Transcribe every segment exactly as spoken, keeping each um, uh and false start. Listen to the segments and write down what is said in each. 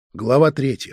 Глава третья.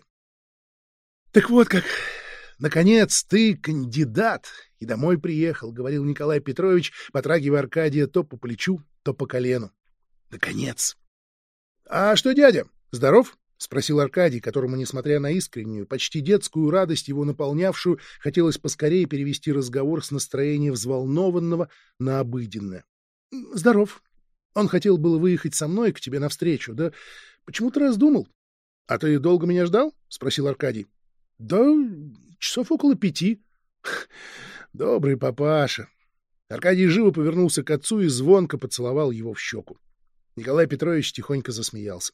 «Так вот как, наконец, ты кандидат и домой приехал», — говорил Николай Петрович, потрагивая Аркадия то по плечу, то по колену. «Наконец!» «А что, дядя, здоров?» — спросил Аркадий, которому, несмотря на искреннюю, почти детскую радость, его наполнявшую, хотелось поскорее перевести разговор с настроения взволнованного на обыденное. «Здоров. Он хотел было выехать со мной к тебе навстречу, да почему-то раздумал». — А ты долго меня ждал? — спросил Аркадий. — Да часов около пяти. — Добрый папаша. Аркадий живо повернулся к отцу и звонко поцеловал его в щеку. Николай Петрович тихонько засмеялся.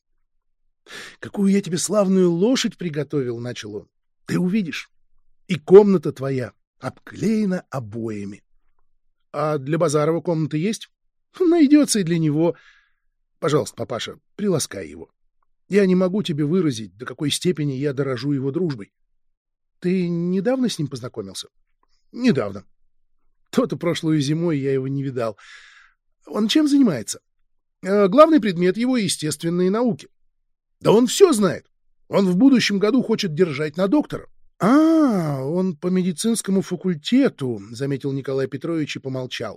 — Какую я тебе славную лошадь приготовил, — начал он. — Ты увидишь. И комната твоя обклеена обоями. — А для Базарова комната есть? — Найдется и для него. Пожалуйста, папаша, приласкай его. Я не могу тебе выразить, до какой степени я дорожу его дружбой. Ты недавно с ним познакомился? Недавно. То-то прошлую зимой я его не видал. Он чем занимается? Главный предмет его — естественные науки. Да он все знает. Он в будущем году хочет держать на доктора. А, он по медицинскому факультету, — заметил Николай Петрович и помолчал.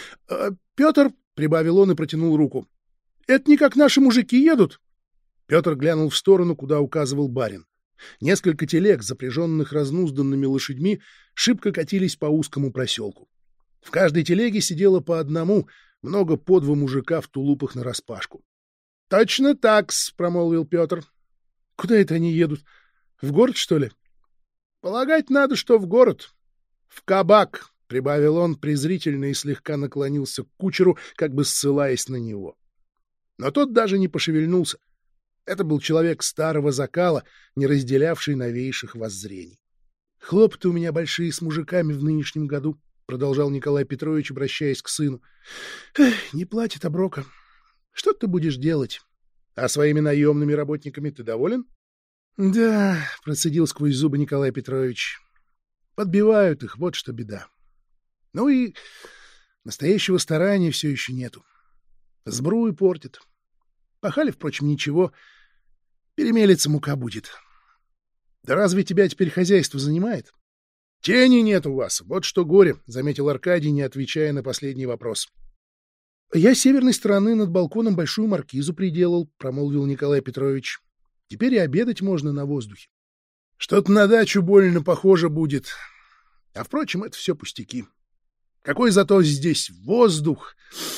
Петр, — прибавил он и протянул руку, — это не как наши мужики едут. Петр глянул в сторону, куда указывал барин. Несколько телег, запряженных разнузданными лошадьми, шибко катились по узкому проселку. В каждой телеге сидело по одному, много по два мужика в тулупах нараспашку. — Точно так-с, — промолвил Петр. — Куда это они едут? В город, что ли? — Полагать надо, что в город. — В кабак, — прибавил он презрительно и слегка наклонился к кучеру, как бы ссылаясь на него. Но тот даже не пошевельнулся. Это был человек старого закала, не разделявший новейших воззрений. — Хлопоты у меня большие с мужиками в нынешнем году, — продолжал Николай Петрович, обращаясь к сыну. — Не платит оброка. Что ты будешь делать? А своими наемными работниками ты доволен? — Да, — процедил сквозь зубы Николай Петрович. — Подбивают их, вот что беда. Ну и настоящего старания все еще нету. Сбрую портит. Пахали, впрочем, ничего. Перемелется мука будет. Да разве тебя теперь хозяйство занимает? — Тени нет у вас, вот что горе, — заметил Аркадий, не отвечая на последний вопрос. — Я с северной стороны над балконом большую маркизу приделал, — промолвил Николай Петрович. — Теперь и обедать можно на воздухе. — Что-то на дачу больно похоже будет. А, впрочем, это все пустяки. Какой зато здесь воздух!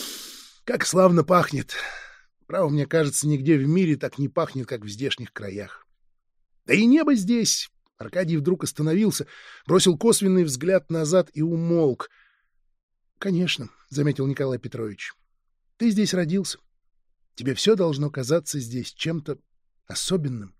Как славно пахнет! Право, мне кажется, нигде в мире так не пахнет, как в здешних краях. Да и небо здесь... Аркадий вдруг остановился, бросил косвенный взгляд назад и умолк. — Конечно, — заметил Николай Петрович, — ты здесь родился. Тебе все должно казаться здесь чем-то особенным.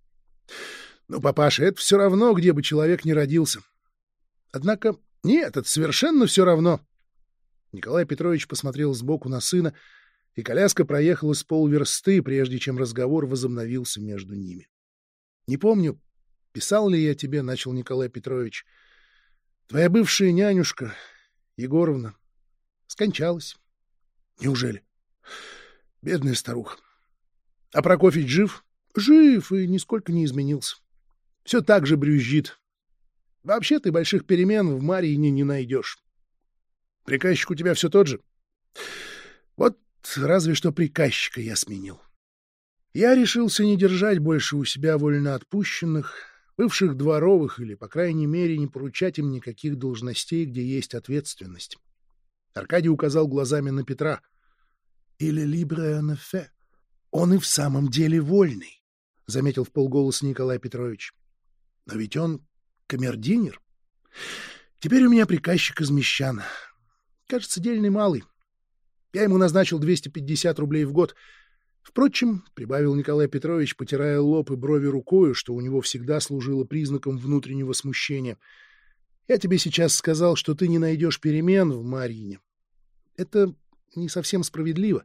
Ну, папаша, это все равно, где бы человек ни родился. Однако нет, это совершенно все равно. Николай Петрович посмотрел сбоку на сына, и коляска проехала с полверсты, прежде чем разговор возобновился между ними. — Не помню, писал ли я тебе, — начал Николай Петрович. Твоя бывшая нянюшка, Егоровна, скончалась. — Неужели? — Бедная старуха. — А Прокофьич жив? — Жив и нисколько не изменился. Все так же брюзжит. Вообще ты больших перемен в Марьине не найдешь. — Приказчик у тебя все тот же? — Вот разве что приказчика я сменил. Я решился не держать больше у себя вольноотпущенных, бывших дворовых, или, по крайней мере, не поручать им никаких должностей, где есть ответственность. Аркадий указал глазами на Петра. — Или libre en effet. Он и в самом деле вольный, — заметил вполголоса Николай Петрович. — Но ведь он камердинер. Теперь у меня приказчик из мещан. Кажется, дельный малый. Я ему назначил двести пятьдесят рублей в год. Впрочем, — прибавил Николай Петрович, потирая лоб и брови рукою, что у него всегда служило признаком внутреннего смущения, — я тебе сейчас сказал, что ты не найдешь перемен в Марьине. Это не совсем справедливо.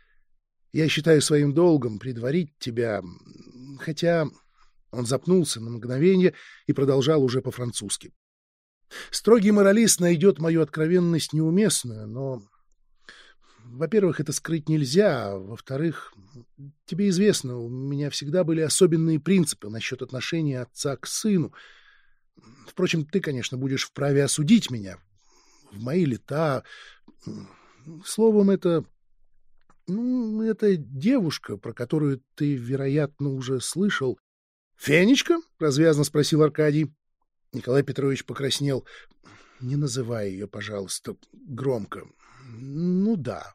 Я считаю своим долгом предварить тебя, хотя... Он запнулся на мгновение и продолжал уже по-французски. Строгий моралист найдет мою откровенность неуместную, но во-первых, это скрыть нельзя, а во-вторых, тебе известно, у меня всегда были особенные принципы насчет отношения отца к сыну. Впрочем, ты, конечно, будешь вправе осудить меня. В мои лета... Словом, это... Ну, это девушка, про которую ты, вероятно, уже слышал. — Фенечка? — развязно спросил Аркадий. Николай Петрович покраснел. — Не называй ее, пожалуйста, громко. — Ну да.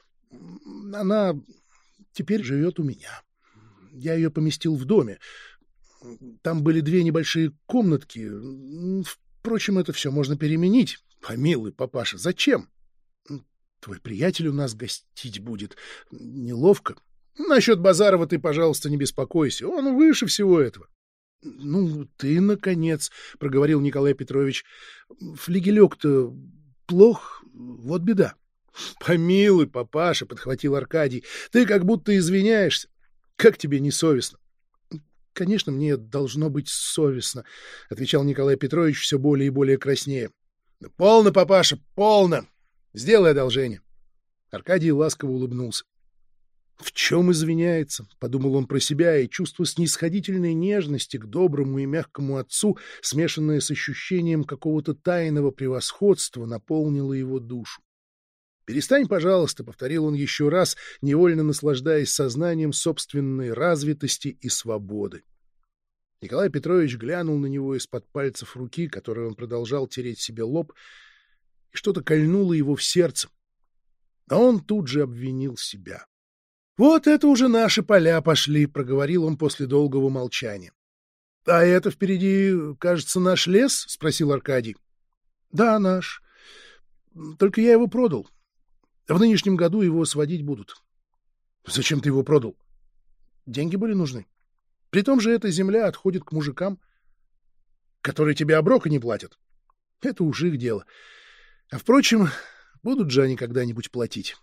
Она теперь живет у меня. Я ее поместил в доме. Там были две небольшие комнатки. Впрочем, это все можно переменить. Помилуй, папаша, зачем? Твой приятель у нас гостить будет. Неловко. Насчет Базарова ты, пожалуйста, не беспокойся. Он выше всего этого. — Ну, ты, наконец, — проговорил Николай Петрович. — Флигелек-то плох, вот беда. — Помилуй, папаша, — подхватил Аркадий. — Ты как будто извиняешься. Как тебе не совестно? — Конечно, мне должно быть совестно, — отвечал Николай Петрович все более и более краснее. — Полно, папаша, полно. Сделай одолжение. Аркадий ласково улыбнулся. «В чем извиняется?» — подумал он про себя, и чувство снисходительной нежности к доброму и мягкому отцу, смешанное с ощущением какого-то тайного превосходства, наполнило его душу. «Перестань, пожалуйста», — повторил он еще раз, невольно наслаждаясь сознанием собственной развитости и свободы. Николай Петрович глянул на него из-под пальцев руки, которой он продолжал тереть себе лоб, и что-то кольнуло его в сердце. А он тут же обвинил себя. — Вот это уже наши поля пошли, — проговорил он после долгого молчания. — А это впереди, кажется, наш лес? — спросил Аркадий. — Да, наш. Только я его продал. В нынешнем году его сводить будут. — Зачем ты его продал? — Деньги были нужны. При том же эта земля отходит к мужикам, которые тебе оброка не платят. Это уж их дело. А, впрочем, будут же они когда-нибудь платить.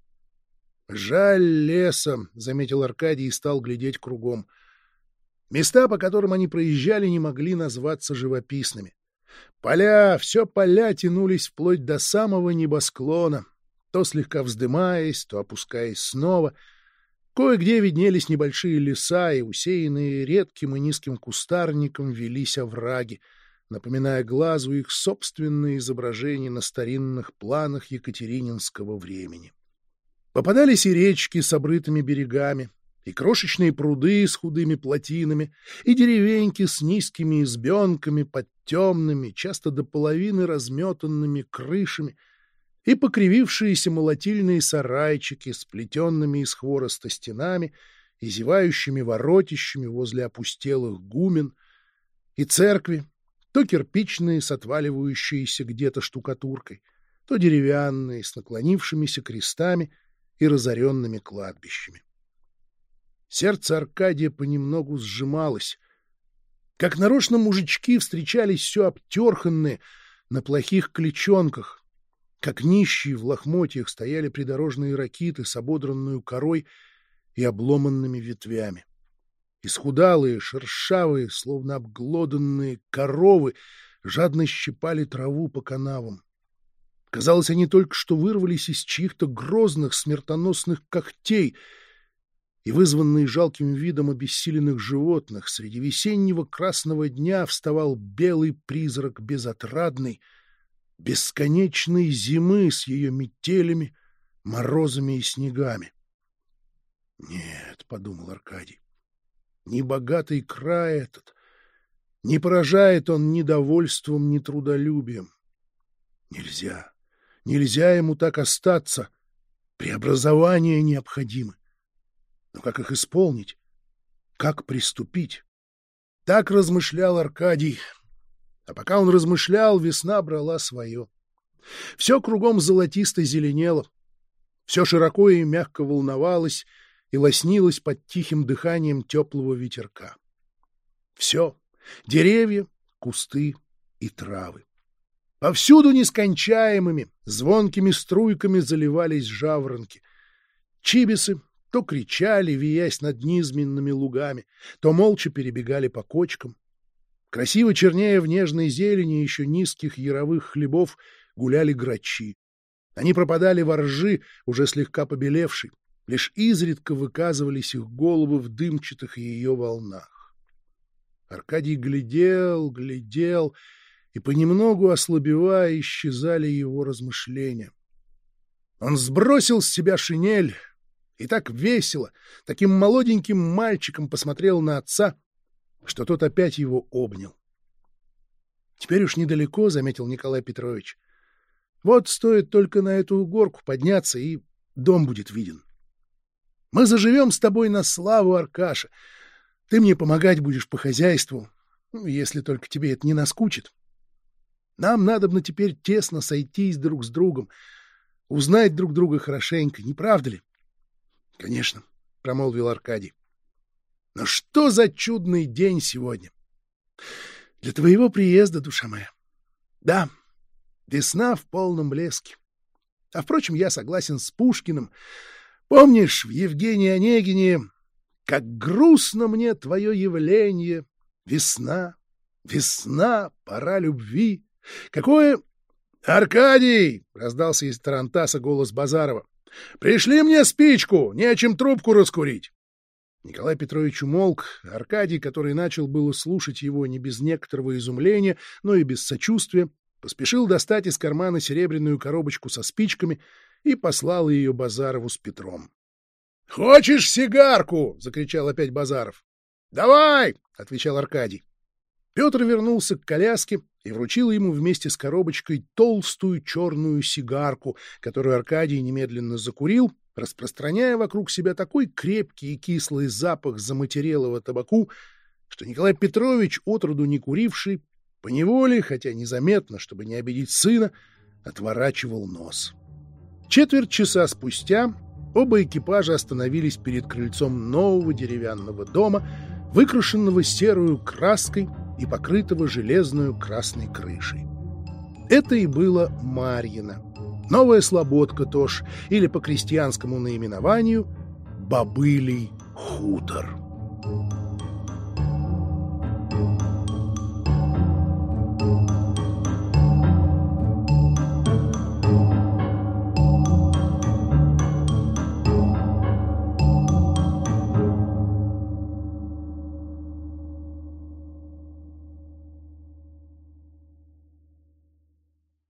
«Жаль леса», — заметил Аркадий и стал глядеть кругом. Места, по которым они проезжали, не могли назваться живописными. Поля, все поля тянулись вплоть до самого небосклона, то слегка вздымаясь, то опускаясь снова. Кое-где виднелись небольшие леса, и усеянные редким и низким кустарником велись овраги, напоминая глазу их собственные изображения на старинных планах екатерининского времени. Попадались и речки с обрытыми берегами, и крошечные пруды с худыми плотинами, и деревеньки с низкими избенками под темными, часто до половины разметанными крышами, и покривившиеся молотильные сарайчики с плетенными из хвороста стенами и зевающими воротищами возле опустелых гумен, и церкви, то кирпичные с отваливающейся где-то штукатуркой, то деревянные с наклонившимися крестами и разоренными кладбищами. Сердце Аркадия понемногу сжималось. Как нарочно мужички встречались все обтерханные, на плохих клячонках, как нищие в лохмотьях стояли придорожные ракиты с ободранную корой и обломанными ветвями. Исхудалые, шершавые, словно обглоданные коровы жадно щипали траву по канавам. Казалось, они только что вырвались из чьих-то грозных смертоносных когтей, и, вызванный жалким видом обессиленных животных, среди весеннего красного дня вставал белый призрак безотрадной, бесконечной зимы с ее метелями, морозами и снегами. «Нет», — подумал Аркадий, — «небогатый край этот, не поражает он ни довольством, ни трудолюбием. Нельзя». Нельзя ему так остаться. Преобразования необходимы. Но как их исполнить? Как приступить? Так размышлял Аркадий. А пока он размышлял, весна брала свое. Все кругом золотисто зеленело. Все широко и мягко волновалось и лоснилось под тихим дыханием теплого ветерка. Все — деревья, кусты и травы. Повсюду нескончаемыми, звонкими струйками заливались жаворонки. Чибисы то кричали, виясь над низменными лугами, то молча перебегали по кочкам. Красиво чернея в нежной зелени еще низких яровых хлебов гуляли грачи. Они пропадали во ржи, уже слегка побелевшей, лишь изредка выказывались их головы в дымчатых ее волнах. Аркадий глядел, глядел, и понемногу ослабевая исчезали его размышления. Он сбросил с себя шинель и так весело, таким молоденьким мальчиком посмотрел на отца, что тот опять его обнял. «Теперь уж недалеко», — заметил Николай Петрович. «Вот стоит только на эту горку подняться, и дом будет виден. Мы заживем с тобой на славу, Аркаша. Ты мне помогать будешь по хозяйству, ну, если только тебе это не наскучит. Нам надобно теперь тесно сойтись друг с другом, узнать друг друга хорошенько, не правда ли?» — Конечно, — промолвил Аркадий. — Но что за чудный день сегодня? Для твоего приезда, душа моя. Да, весна в полном блеске. А, впрочем, я согласен с Пушкиным. Помнишь, в Евгении Онегине «Как грустно мне твое явление, весна, весна, пора любви». Какое... «Аркадий!» — раздался из тарантаса голос Базарова. «Пришли мне спичку, не о чем трубку раскурить». Николай Петрович умолк, Аркадий, который начал было слушать его не без некоторого изумления, но и без сочувствия, поспешил достать из кармана серебряную коробочку со спичками и послал ее Базарову с Петром. «Хочешь сигарку?» — закричал опять Базаров. «Давай!» — отвечал Аркадий. Петр вернулся к коляске и вручил ему вместе с коробочкой толстую черную сигарку, которую Аркадий немедленно закурил, распространяя вокруг себя такой крепкий и кислый запах заматерелого табаку, что Николай Петрович, отроду не куривший, поневоле, хотя незаметно, чтобы не обидеть сына, отворачивал нос. Четверть часа спустя оба экипажа остановились перед крыльцом нового деревянного дома, выкрашенного серую краской и покрытого железную красной крышей. Это и было Марьино, новая слободка тоже, или по крестьянскому наименованию Бобылий хутор.